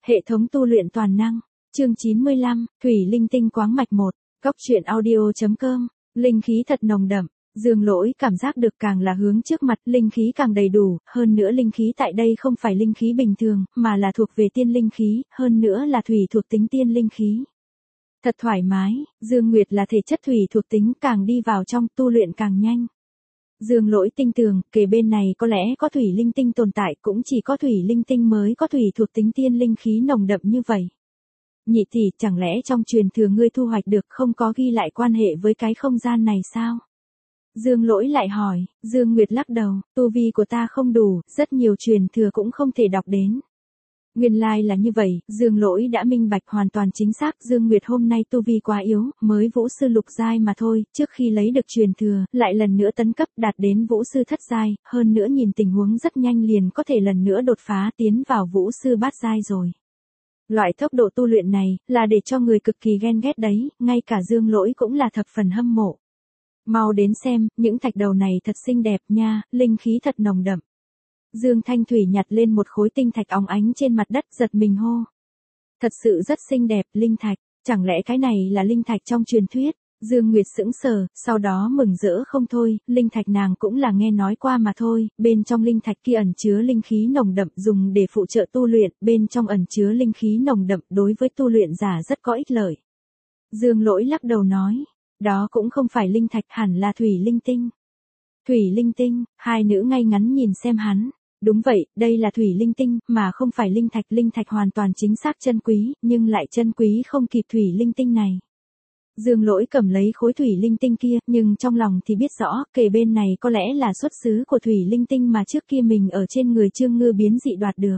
Hệ thống tu luyện toàn năng, chương 95, Thủy Linh Tinh Quáng Mạch 1, Góc truyện audio.com, linh khí thật nồng đậm, Dương Lỗi cảm giác được càng là hướng trước mặt, linh khí càng đầy đủ, hơn nữa linh khí tại đây không phải linh khí bình thường, mà là thuộc về tiên linh khí, hơn nữa là thủy thuộc tính tiên linh khí. Thật thoải mái, Dương Nguyệt là thể chất thủy thuộc tính, càng đi vào trong tu luyện càng nhanh. Dương Lỗi tin tưởng, kề bên này có lẽ có thủy linh tinh tồn tại, cũng chỉ có thủy linh tinh mới có thủy thuộc tính tiên linh khí nồng đậm như vậy. Nhị tỷ, chẳng lẽ trong truyền thừa ngươi thu hoạch được không có ghi lại quan hệ với cái không gian này sao? Dương Lỗi lại hỏi, Dương Nguyệt lắc đầu, tu vi của ta không đủ, rất nhiều truyền thừa cũng không thể đọc đến. Nguyên lai là như vậy, Dương Lỗi đã minh bạch hoàn toàn chính xác, Dương Nguyệt hôm nay tu vi quá yếu, mới vũ sư lục giai mà thôi, trước khi lấy được truyền thừa, lại lần nữa tấn cấp đạt đến vũ sư thất giai, hơn nữa nhìn tình huống rất nhanh liền có thể lần nữa đột phá tiến vào vũ sư bát giai rồi. Loại tốc độ tu luyện này, là để cho người cực kỳ ghen ghét đấy, ngay cả Dương Lỗi cũng là thập phần hâm mộ. Mau đến xem, những thạch đầu này thật xinh đẹp nha, linh khí thật nồng đậm. Dương Thanh Thủy nhặt lên một khối tinh thạch óng ánh trên mặt đất, giật mình hô. Thật sự rất xinh đẹp, linh thạch, chẳng lẽ cái này là linh thạch trong truyền thuyết? Dương Nguyệt sững sờ, sau đó mừng rỡ không thôi, linh thạch nàng cũng là nghe nói qua mà thôi, bên trong linh thạch kia ẩn chứa linh khí nồng đậm dùng để phụ trợ tu luyện, bên trong ẩn chứa linh khí nồng đậm đối với tu luyện giả rất có ích lợi. Dương Lỗi lắc đầu nói, đó cũng không phải linh thạch, hẳn là thủy linh tinh. Thủy linh tinh, hai nữ ngay ngắn nhìn xem hắn. Đúng vậy, đây là thủy linh tinh, mà không phải linh thạch hoàn toàn chính xác chân quý, nhưng lại chân quý không kịp thủy linh tinh này. Dương Lỗi cầm lấy khối thủy linh tinh kia, nhưng trong lòng thì biết rõ, kề bên này có lẽ là xuất xứ của thủy linh tinh mà trước kia mình ở trên người Trương Ngư biến dị đoạt được.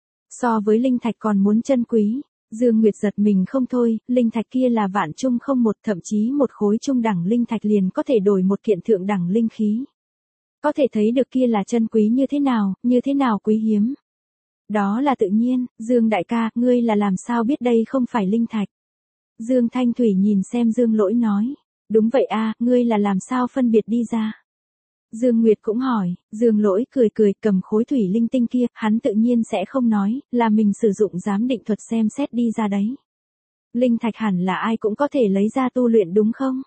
So với linh thạch còn muốn chân quý, Dương Nguyệt giật mình không thôi, linh thạch kia là vạn trung không một, thậm chí một khối trung đẳng linh thạch liền có thể đổi một kiện thượng đẳng linh khí. Có thể thấy được kia là chân quý như thế nào quý hiếm. Đó là tự nhiên, Dương đại ca, ngươi là làm sao biết đây không phải linh thạch? Dương Thanh Thủy nhìn xem Dương Lỗi nói, đúng vậy a, ngươi là làm sao phân biệt đi ra? Dương Nguyệt cũng hỏi, Dương Lỗi cười cầm khối thủy linh tinh kia, hắn tự nhiên sẽ không nói, là mình sử dụng giám định thuật xem xét đi ra đấy. Linh thạch hẳn là ai cũng có thể lấy ra tu luyện đúng không?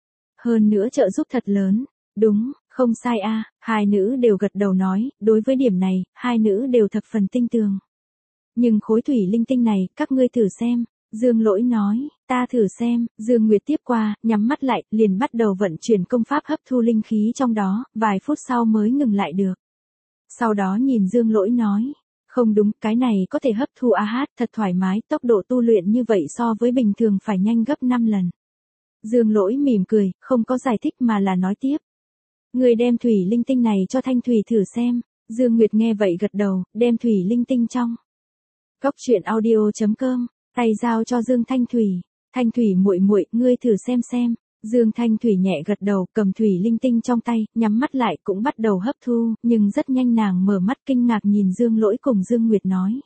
Hơn nữa trợ giúp thật lớn, đúng. Không sai a, hai nữ đều gật đầu nói, đối với điểm này, hai nữ đều thập phần tin tưởng. Nhưng khối thủy linh tinh này, các ngươi thử xem, Dương Lỗi nói, ta thử xem, Dương Nguyệt tiếp qua, nhắm mắt lại, liền bắt đầu vận chuyển công pháp hấp thu linh khí trong đó, vài phút sau mới ngừng lại được. Sau đó nhìn Dương Lỗi nói, không đúng, cái này có thể hấp thu thật thoải mái, tốc độ tu luyện như vậy so với bình thường phải nhanh gấp 5 lần. Dương Lỗi mỉm cười, không có giải thích mà là nói tiếp. Người đem thủy linh tinh này cho Thanh Thủy thử xem. Dương Nguyệt nghe vậy gật đầu, đem thủy linh tinh trong Góc truyện audio.com, tay giao cho Dương Thanh Thủy. Thanh Thủy muội muội, ngươi thử xem. Dương Thanh Thủy nhẹ gật đầu, cầm thủy linh tinh trong tay, nhắm mắt lại cũng bắt đầu hấp thu, nhưng rất nhanh nàng mở mắt kinh ngạc nhìn Dương Lỗi cùng Dương Nguyệt nói.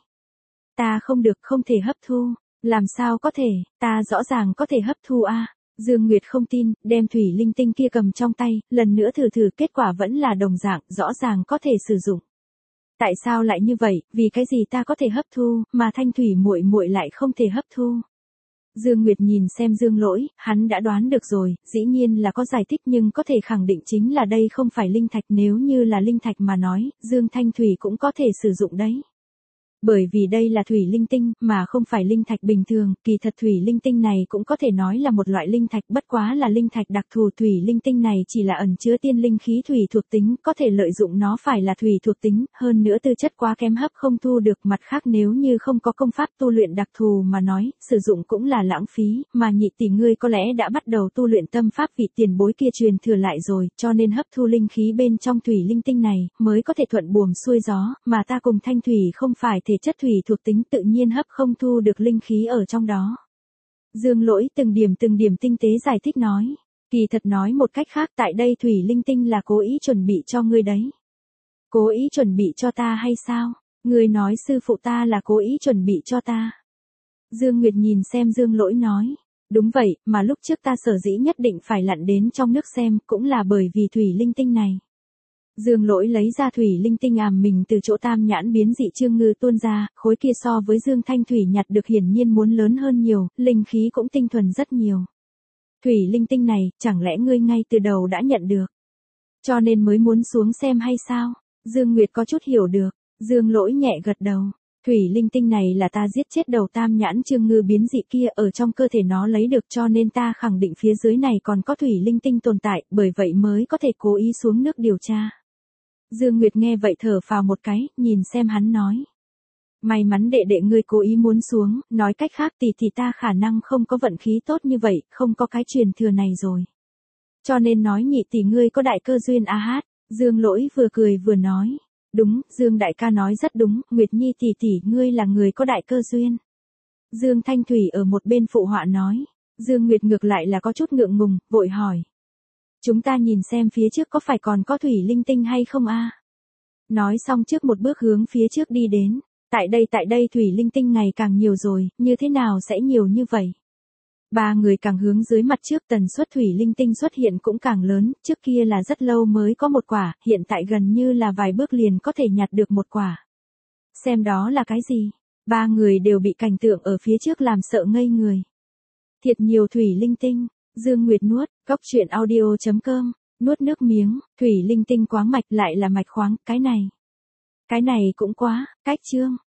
Ta không thể hấp thu, làm sao có thể, ta rõ ràng có thể hấp thu a. Dương Nguyệt không tin, đem thủy linh tinh kia cầm trong tay, lần nữa thử, kết quả vẫn là đồng dạng, rõ ràng có thể sử dụng. Tại sao lại như vậy, vì cái gì ta có thể hấp thu, mà Thanh Thủy muội muội lại không thể hấp thu? Dương Nguyệt nhìn xem Dương Lỗi, hắn đã đoán được rồi, dĩ nhiên là có giải thích nhưng có thể khẳng định chính là đây không phải linh thạch, nếu như là linh thạch mà nói, Dương Thanh Thủy cũng có thể sử dụng đấy. Bởi vì đây là thủy linh tinh, mà không phải linh thạch bình thường, kỳ thật thủy linh tinh này cũng có thể nói là một loại linh thạch, bất quá là linh thạch đặc thù. Thủy linh tinh này chỉ là ẩn chứa tiên linh khí thủy thuộc tính, có thể lợi dụng nó phải là thủy thuộc tính, hơn nữa tư chất quá kém hấp không thu được. Mặt khác nếu như không có công pháp tu luyện đặc thù mà nói, sử dụng cũng là lãng phí, mà nhị tỷ ngươi có lẽ đã bắt đầu tu luyện tâm pháp vị tiền bối kia truyền thừa lại rồi, cho nên hấp thu linh khí bên trong thủy linh tinh này, mới có thể thuận buồm xuôi gió, mà ta cùng Thanh Thủy không phải thể chất thủy thuộc tính, tự nhiên hấp không thu được linh khí ở trong đó. Dương Lỗi từng điểm tinh tế giải thích nói, kỳ thật nói một cách khác, tại đây thủy linh tinh là cố ý chuẩn bị cho ngươi đấy. Cố ý chuẩn bị cho ta hay sao? Ngươi nói sư phụ ta là cố ý chuẩn bị cho ta. Dương Nguyệt nhìn xem Dương Lỗi nói, đúng vậy, mà lúc trước ta sở dĩ nhất định phải lặn đến trong nước xem, cũng là bởi vì thủy linh tinh này. Dương Lỗi lấy ra thủy linh tinh mình từ chỗ tam nhãn biến dị Trương Ngư tuôn ra, khối kia so với Dương Thanh Thủy nhặt được hiển nhiên muốn lớn hơn nhiều, linh khí cũng tinh thuần rất nhiều. Thủy linh tinh này, chẳng lẽ ngươi ngay từ đầu đã nhận được? Cho nên mới muốn xuống xem hay sao? Dương Nguyệt có chút hiểu được, Dương Lỗi nhẹ gật đầu. Thủy linh tinh này là ta giết chết đầu tam nhãn Trương Ngư biến dị kia ở trong cơ thể nó lấy được, cho nên ta khẳng định phía dưới này còn có thủy linh tinh tồn tại, bởi vậy mới có thể cố ý xuống nước điều tra. Dương Nguyệt nghe vậy thở phào một cái, nhìn xem hắn nói. May mắn đệ đệ ngươi cố ý muốn xuống, nói cách khác thì ta khả năng không có vận khí tốt như vậy, không có cái truyền thừa này rồi. Cho nên nói nhị tỷ ngươi có đại cơ duyên a hát. Dương Lỗi vừa cười vừa nói. Đúng, Dương đại ca nói rất đúng, Nguyệt Nhi tỷ ngươi là người có đại cơ duyên. Dương Thanh Thủy ở một bên phụ họa nói. Dương Nguyệt ngược lại là có chút ngượng ngùng, vội hỏi. Chúng ta nhìn xem phía trước có phải còn có thủy linh tinh hay không a? Nói xong trước một bước hướng phía trước đi đến. Tại đây thủy linh tinh ngày càng nhiều rồi, như thế nào sẽ nhiều như vậy? Ba người càng hướng dưới mặt trước tần suất thủy linh tinh xuất hiện cũng càng lớn, trước kia là rất lâu mới có một quả, hiện tại gần như là vài bước liền có thể nhặt được một quả. Xem đó là cái gì? Ba người đều bị cảnh tượng ở phía trước làm sợ ngây người. Thiệt nhiều thủy linh tinh, Dương Nguyệt nuốt, Cóc Truyện Audio.com, nuốt nước miếng, thủy linh tinh quáng mạch lại là mạch khoáng, cái này cũng quá, cách chương.